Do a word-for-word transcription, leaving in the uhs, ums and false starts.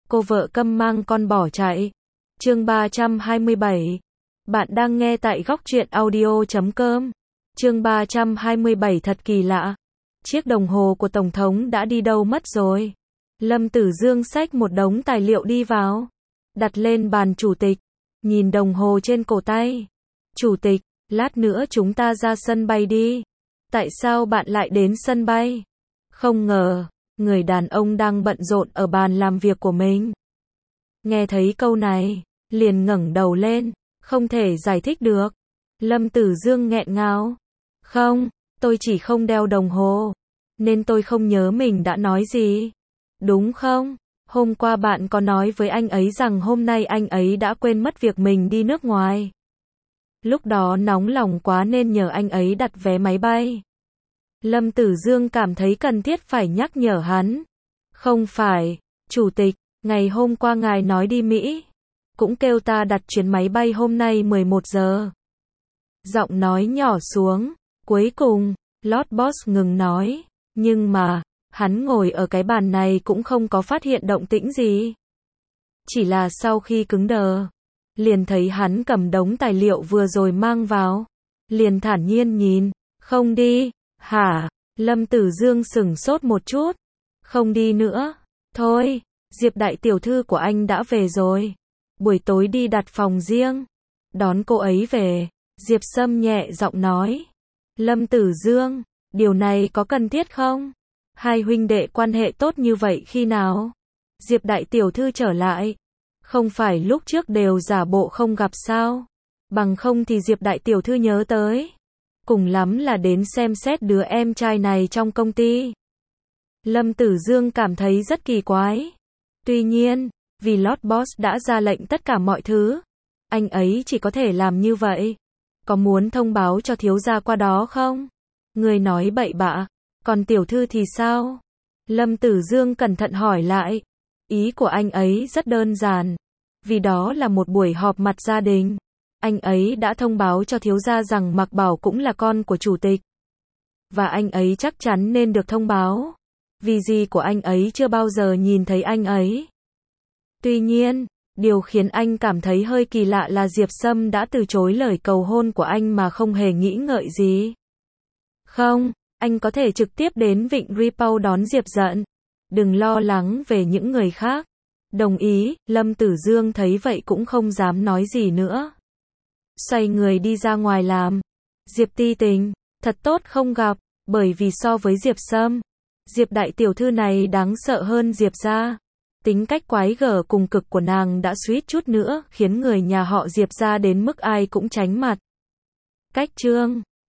cô vợ câm mang con bỏ chạy. Chương ba trăm hai mươi bảy. Bạn đang nghe tại góc truyện audio chấm com. Chương ba trăm hai mươi bảy thật kỳ lạ. Chiếc đồng hồ của Tổng thống đã đi đâu mất rồi? Lâm Tử Dương xách một đống tài liệu đi vào, đặt lên bàn chủ tịch, nhìn đồng hồ trên cổ tay. Chủ tịch, lát nữa chúng ta ra sân bay đi. Tại sao bạn lại đến sân bay? Không ngờ, người đàn ông đang bận rộn ở bàn làm việc của mình. Nghe thấy câu này, liền ngẩng đầu lên, không thể giải thích được. Lâm Tử Dương nghẹn ngào. Không, tôi chỉ không đeo đồng hồ, nên tôi không nhớ mình đã nói gì. Đúng không? Hôm qua bạn có nói với anh ấy rằng hôm nay anh ấy đã quên mất việc mình đi nước ngoài. Lúc đó nóng lòng quá nên nhờ anh ấy đặt vé máy bay. Lâm Tử Dương cảm thấy cần thiết phải nhắc nhở hắn. Không phải, Chủ tịch, ngày hôm qua ngài nói đi Mỹ, cũng kêu ta đặt chuyến máy bay hôm nay mười một giờ. Giọng nói nhỏ xuống, cuối cùng, Lord Boss ngừng nói, nhưng mà, hắn ngồi ở cái bàn này cũng không có phát hiện động tĩnh gì. Chỉ là sau khi cứng đờ, liền thấy hắn cầm đống tài liệu vừa rồi mang vào, liền thản nhiên nhìn, không đi, hả? Lâm Tử Dương sửng sốt một chút, không đi nữa, thôi, Diệp đại tiểu thư của anh đã về rồi, buổi tối đi đặt phòng riêng, đón cô ấy về. Diệp Sâm nhẹ giọng nói. Lâm Tử Dương, điều này có cần thiết không? Hai huynh đệ quan hệ tốt như vậy khi nào? Diệp đại tiểu thư trở lại. Không phải lúc trước đều giả bộ không gặp sao? Bằng không thì Diệp đại tiểu thư nhớ tới. Cùng lắm là đến xem xét đứa em trai này trong công ty. Lâm Tử Dương cảm thấy rất kỳ quái. Tuy nhiên, vì Lord Boss đã ra lệnh tất cả mọi thứ, anh ấy chỉ có thể làm như vậy. Có muốn thông báo cho thiếu gia qua đó không? Người nói bậy bạ. Còn tiểu thư thì sao? Lâm Tử Dương cẩn thận hỏi lại. Ý của anh ấy rất đơn giản. Vì đó là một buổi họp mặt gia đình. Anh ấy đã thông báo cho thiếu gia rằng Mạc Bảo cũng là con của chủ tịch. Và anh ấy chắc chắn nên được thông báo. Vì dì của anh ấy chưa bao giờ nhìn thấy anh ấy. Tuy nhiên, điều khiến anh cảm thấy hơi kỳ lạ là Diệp Sâm đã từ chối lời cầu hôn của anh mà không hề nghĩ ngợi gì. Không, anh có thể trực tiếp đến Vịnh Ripau đón Diệp Dận. Đừng lo lắng về những người khác. Đồng ý, Lâm Tử Dương thấy vậy cũng không dám nói gì nữa. Xoay người đi ra ngoài làm. Diệp Ti Tình, thật tốt không gặp, bởi vì so với Diệp Sâm, Diệp đại tiểu thư này đáng sợ hơn Diệp gia. Tính cách quái gở cùng cực của nàng đã suýt chút nữa khiến người nhà họ Diệp gia đến mức ai cũng tránh mặt. Cách chương